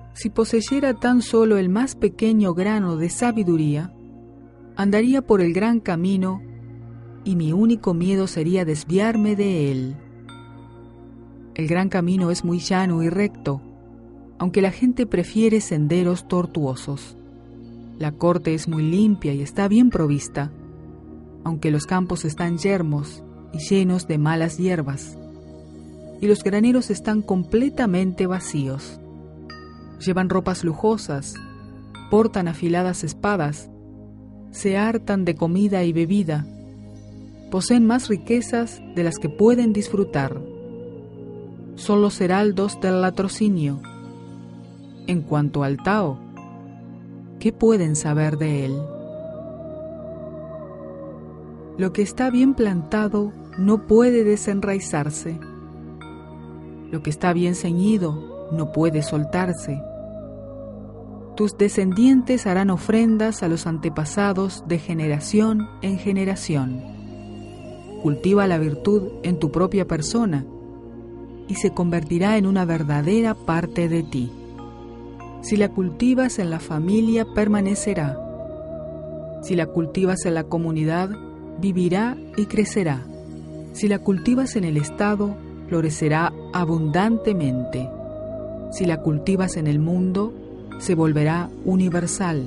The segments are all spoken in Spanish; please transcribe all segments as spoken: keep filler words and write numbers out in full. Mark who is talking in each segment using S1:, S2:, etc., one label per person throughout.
S1: Si poseyera tan solo el más pequeño grano de sabiduría, andaría por el gran camino y mi único miedo sería desviarme de él. El gran camino es muy llano y recto, aunque la gente prefiere senderos tortuosos. La corte es muy limpia y está bien provista, aunque los campos están yermos y llenos de malas hierbas, y los graneros están completamente vacíos. Llevan ropas lujosas, portan afiladas espadas, se hartan de comida y bebida, poseen más riquezas de las que pueden disfrutar. Son los heraldos del latrocinio. En cuanto al Tao, ¿qué pueden saber de él? Lo que está bien plantado no puede desenraizarse. Lo que está bien ceñido no puede soltarse. Tus descendientes harán ofrendas a los antepasados de generación en generación. Cultiva la virtud en tu propia persona y se convertirá en una verdadera parte de ti. Si la cultivas en la familia, permanecerá. Si la cultivas en la comunidad, vivirá y crecerá. Si la cultivas en el Estado, florecerá abundantemente. Si la cultivas en el mundo, se volverá universal.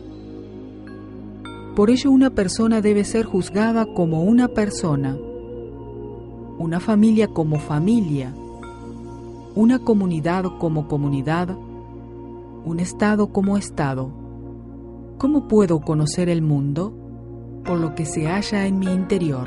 S1: Por ello, una persona debe ser juzgada como una persona, una familia como familia, una comunidad como comunidad, un estado como estado. ¿Cómo puedo conocer el mundo? Por lo que se halla en mi interior.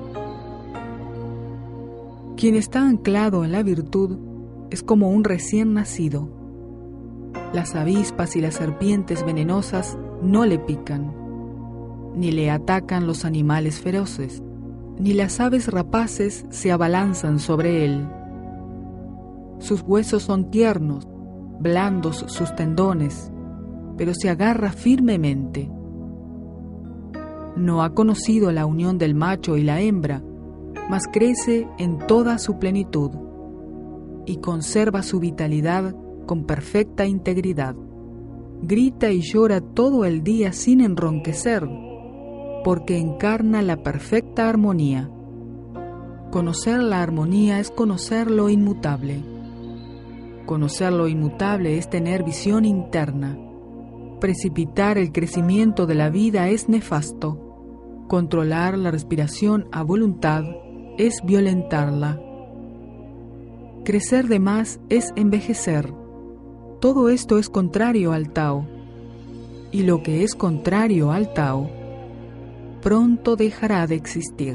S1: Quien está anclado en la virtud es como un recién nacido. Las avispas y las serpientes venenosas no le pican, ni le atacan los animales feroces, ni las aves rapaces se abalanzan sobre él. Sus huesos son tiernos, blandos sus tendones, pero se agarra firmemente. No ha conocido la unión del macho y la hembra, mas crece en toda su plenitud y conserva su vitalidad con perfecta integridad. Grita y llora todo el día sin enronquecer, porque encarna la perfecta armonía. Conocer la armonía es conocer lo inmutable. Conocer lo inmutable es tener visión interna. Precipitar el crecimiento de la vida es nefasto. Controlar la respiración a voluntad es violentarla. Crecer de más es envejecer. Todo esto es contrario al Tao, y lo que es contrario al Tao pronto dejará de existir.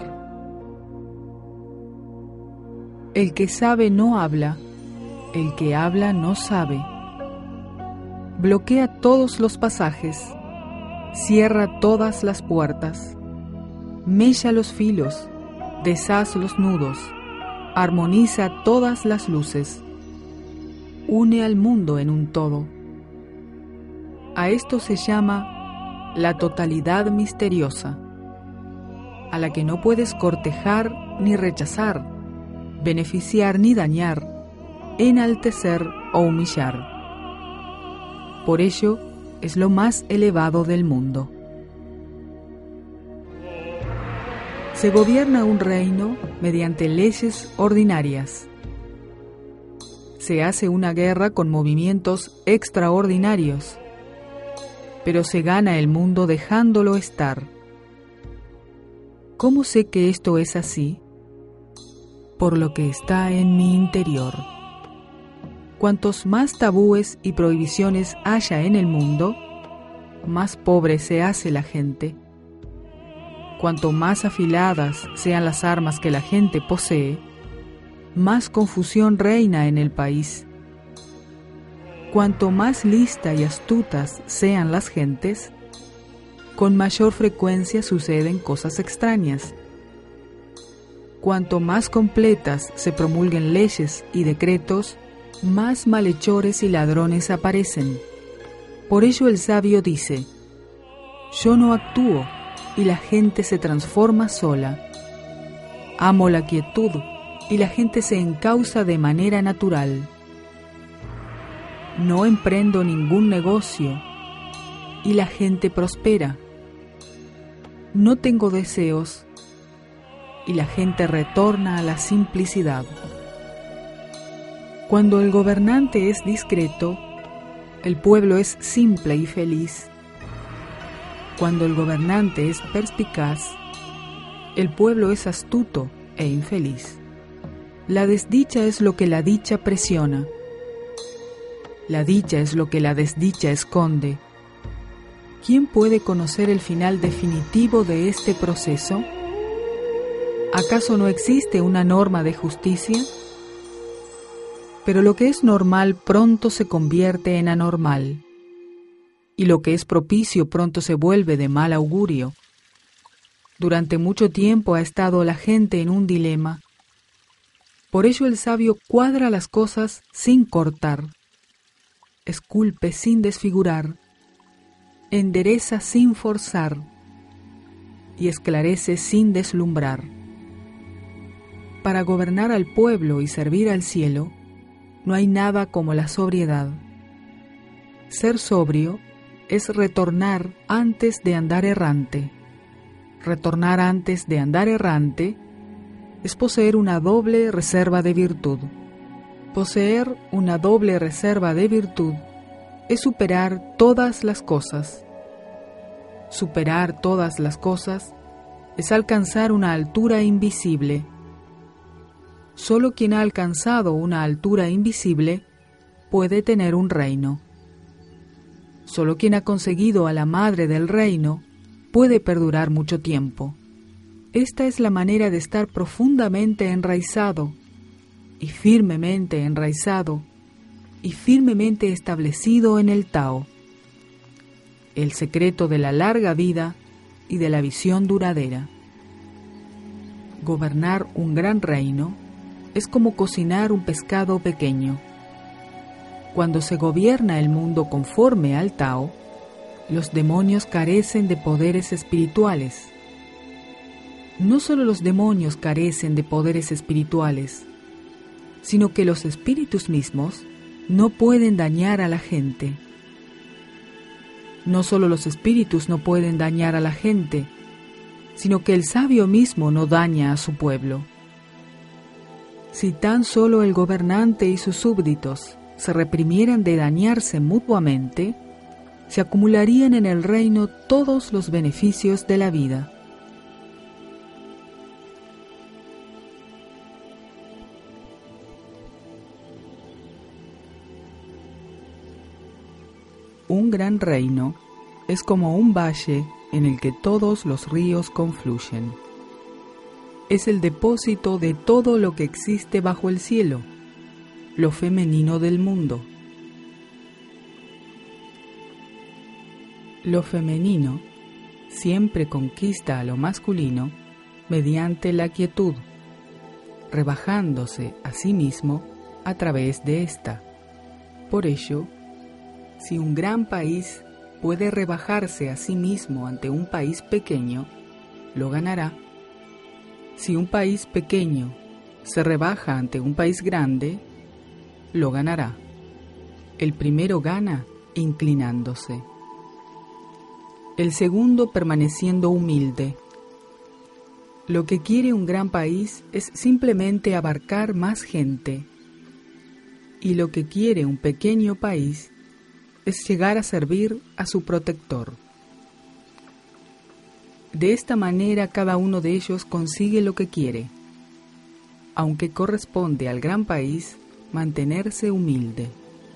S1: El que sabe no habla, el que habla no sabe. Bloquea todos los pasajes, cierra todas las puertas, mella los filos, deshaz los nudos, armoniza todas las luces. Une al mundo en un todo. A esto se llama la totalidad misteriosa, a la que no puedes cortejar ni rechazar, beneficiar ni dañar, enaltecer o humillar. Por ello, es lo más elevado del mundo. Se gobierna un reino mediante leyes ordinarias. Se hace una guerra con movimientos extraordinarios, pero se gana el mundo dejándolo estar. ¿Cómo sé que esto es así? Por lo que está en mi interior. Cuantos más tabúes y prohibiciones haya en el mundo, más pobre se hace la gente. Cuanto más afiladas sean las armas que la gente posee, más confusión reina en el país. Cuanto más lista y astutas sean las gentes, con mayor frecuencia suceden cosas extrañas. Cuanto más completas se promulguen leyes y decretos, más malhechores y ladrones aparecen. Por ello el sabio dice: yo no actúo y la gente se transforma sola. Amo la quietud y la gente se encausa de manera natural. no emprendo ningún negocio y la gente prospera. No tengo deseos y la gente retorna a la simplicidad. Cuando el gobernante es discreto, el pueblo es simple y feliz. Cuando el gobernante es perspicaz, el pueblo es astuto e infeliz. La desdicha es lo que la dicha presiona. La dicha es lo que la desdicha esconde. ¿Quién puede conocer el final definitivo de este proceso? ¿Acaso no existe una norma de justicia? Pero lo que es normal pronto se convierte en anormal, y lo que es propicio pronto se vuelve de mal augurio. Durante mucho tiempo ha estado la gente en un dilema. Por ello el sabio cuadra las cosas sin cortar, esculpe sin desfigurar, endereza sin forzar y esclarece sin deslumbrar. Para gobernar al pueblo y servir al cielo, no hay nada como la sobriedad. Ser sobrio es retornar antes de andar errante. Retornar antes de andar errante es poseer una doble reserva de virtud. Poseer una doble reserva de virtud es superar todas las cosas. Superar todas las cosas es alcanzar una altura invisible. Solo quien ha alcanzado una altura invisible puede tener un reino. Solo quien ha conseguido a la madre del reino puede perdurar mucho tiempo. Esta es la manera de estar profundamente enraizado y firmemente enraizado y firmemente establecido en el Tao, el secreto de la larga vida y de la visión duradera. Gobernar un gran reino es como cocinar un pescado pequeño. Cuando se gobierna el mundo conforme al Tao, los demonios carecen de poderes espirituales. No solo los demonios carecen de poderes espirituales, sino que los espíritus mismos no pueden dañar a la gente. No solo los espíritus no pueden dañar a la gente, sino que el sabio mismo no daña a su pueblo. Si tan solo el gobernante y sus súbditos se reprimieran de dañarse mutuamente, se acumularían en el reino todos los beneficios de la vida. Un gran reino es como un valle en el que todos los ríos confluyen. Es el depósito de todo lo que existe bajo el cielo, lo femenino del mundo. Lo femenino siempre conquista a lo masculino mediante la quietud, rebajándose a sí mismo a través de ésta. Por ello, si un gran país puede rebajarse a sí mismo ante un país pequeño, lo ganará. Si un país pequeño se rebaja ante un país grande, lo ganará. El primero gana inclinándose. El segundo permaneciendo humilde. Lo que quiere un gran país es simplemente abarcar más gente. Y lo que quiere un pequeño país es llegar a servir a su protector. De esta manera cada uno de ellos consigue lo que quiere, aunque corresponde al gran país mantenerse humilde.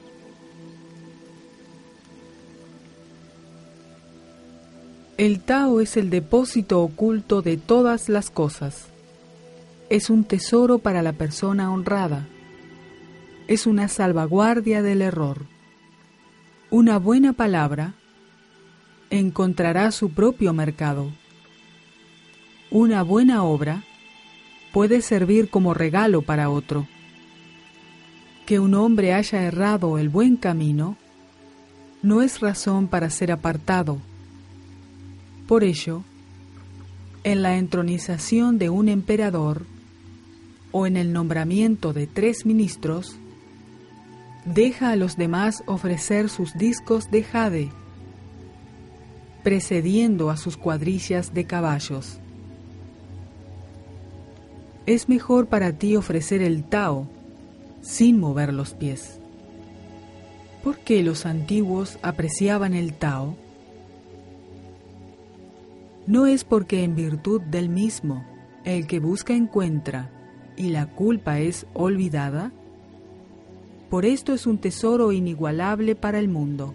S1: El Tao es el depósito oculto de todas las cosas. Es un tesoro para la persona honrada. Es una salvaguardia del error. Una buena palabra encontrará su propio mercado. Una buena obra puede servir como regalo para otro. Que un hombre haya errado el buen camino no es razón para ser apartado. Por ello, en la entronización de un emperador o en el nombramiento de tres ministros, Deja a los demás ofrecer sus discos de jade, precediendo a sus cuadrillas de caballos. Es mejor para ti ofrecer el Tao sin mover los pies. ¿Por qué los antiguos apreciaban el Tao? No es porque en virtud del mismo el que busca encuentra y la culpa es olvidada. Por esto es un tesoro inigualable para el mundo.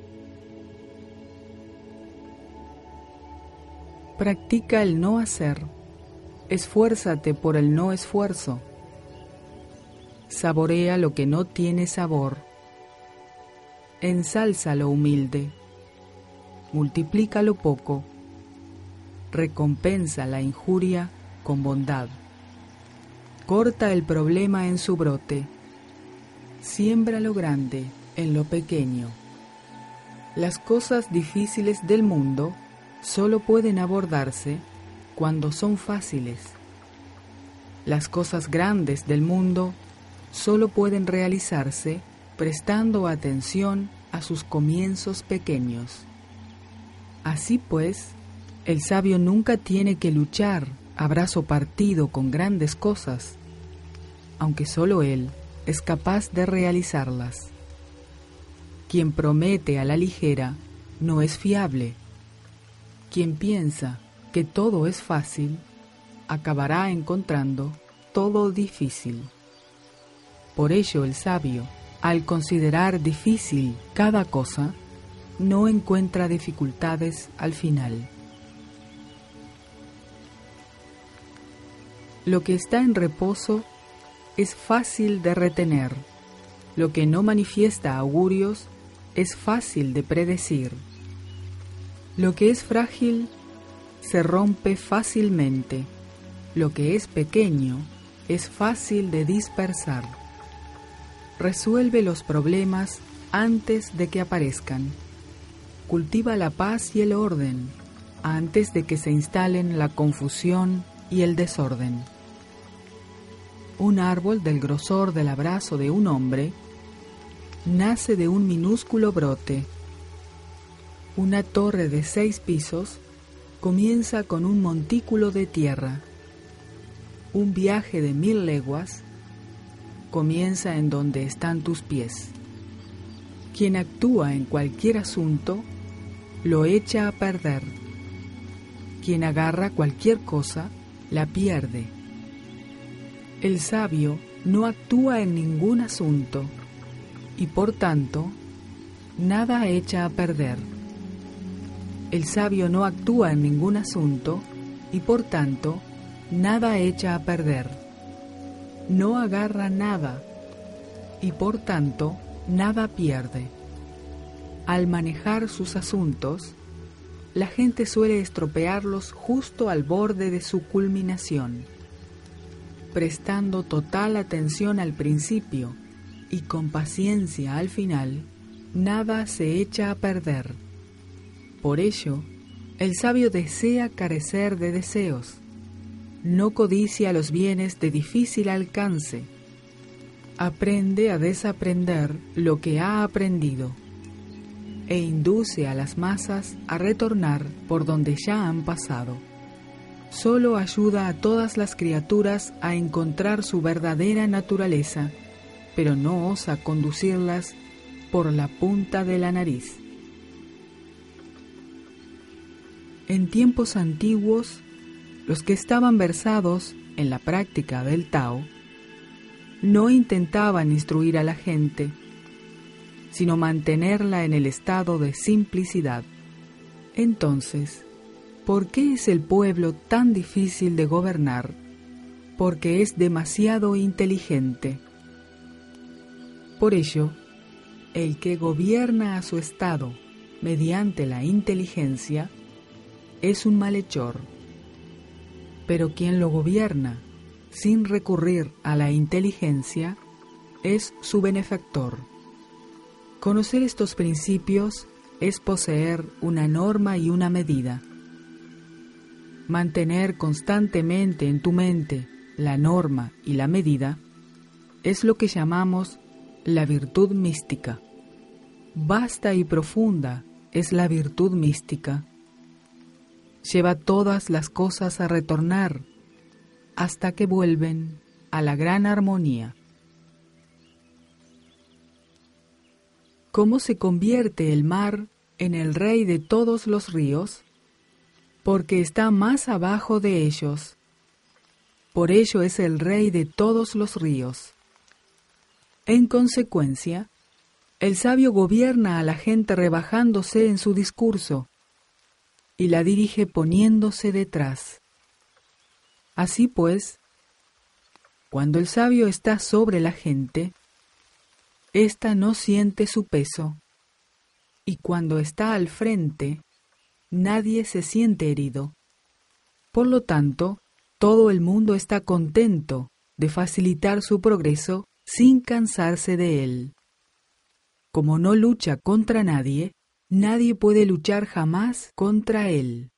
S1: Practica el no hacer. Esfuérzate por el no esfuerzo. Saborea lo que no tiene sabor. Ensalza lo humilde. Multiplica lo poco. Recompensa la injuria con bondad. Corta el problema en su brote. Siembra lo grande en lo pequeño. Las cosas difíciles del mundo solo pueden abordarse cuando son fáciles. Las cosas grandes del mundo solo pueden realizarse prestando atención a sus comienzos pequeños. Así pues, el sabio nunca tiene que luchar a brazo partido con grandes cosas, aunque solo él es capaz de realizarlas. Quien promete a la ligera no es fiable. Quien piensa que todo es fácil, acabará encontrando todo difícil. Por ello el sabio, al considerar difícil cada cosa, no encuentra dificultades al final. Lo que está en reposo es fácil de retener. Lo que no manifiesta augurios es fácil de predecir. Lo que es frágil se rompe fácilmente. Lo que es pequeño es fácil de dispersar. Resuelve los problemas antes de que aparezcan. Cultiva la paz y el orden antes de que se instalen la confusión y el desorden. Un árbol del grosor del abrazo de un hombre nace de un minúsculo brote. Una torre de seis pisos comienza con un montículo de tierra. Un viaje de mil leguas comienza en donde están tus pies. Quien actúa en cualquier asunto lo echa a perder. Quien agarra cualquier cosa la pierde. El sabio no actúa en ningún asunto y por tanto nada echa a perder. El sabio no actúa en ningún asunto y por tanto nada echa a perder. No agarra nada y por tanto nada pierde. Al manejar sus asuntos, la gente suele estropearlos justo al borde de su culminación. Prestando total atención al principio y con paciencia al final, nada se echa a perder. Por ello, el sabio desea carecer de deseos, no codicia los bienes de difícil alcance, aprende a desaprender lo que ha aprendido e induce a las masas a retornar por donde ya han pasado. Solo ayuda a todas las criaturas a encontrar su verdadera naturaleza, pero no osa conducirlas por la punta de la nariz. En tiempos antiguos, los que estaban versados en la práctica del Tao no intentaban instruir a la gente, sino mantenerla en el estado de simplicidad. Entonces, ¿por qué es el pueblo tan difícil de gobernar? Porque es demasiado inteligente. Por ello, el que gobierna a su estado mediante la inteligencia es un malhechor. Pero quien lo gobierna sin recurrir a la inteligencia es su benefactor. Conocer estos principios es poseer una norma y una medida. Mantener constantemente en tu mente la norma y la medida es lo que llamamos La virtud mística. Vasta y profunda es la virtud mística. Lleva todas las cosas a retornar hasta que vuelven a la gran armonía. ¿Cómo se convierte el mar en el rey de todos los ríos? Porque está más abajo de ellos. Por ello es el rey de todos los ríos. En consecuencia, el sabio gobierna a la gente rebajándose en su discurso y la dirige poniéndose detrás. Así pues, cuando el sabio está sobre la gente, ésta no siente su peso, y cuando está al frente, nadie se siente herido. Por lo tanto, todo el mundo está contento de facilitar su progreso sin cansarse de él. Como no lucha contra nadie, nadie puede luchar jamás contra él.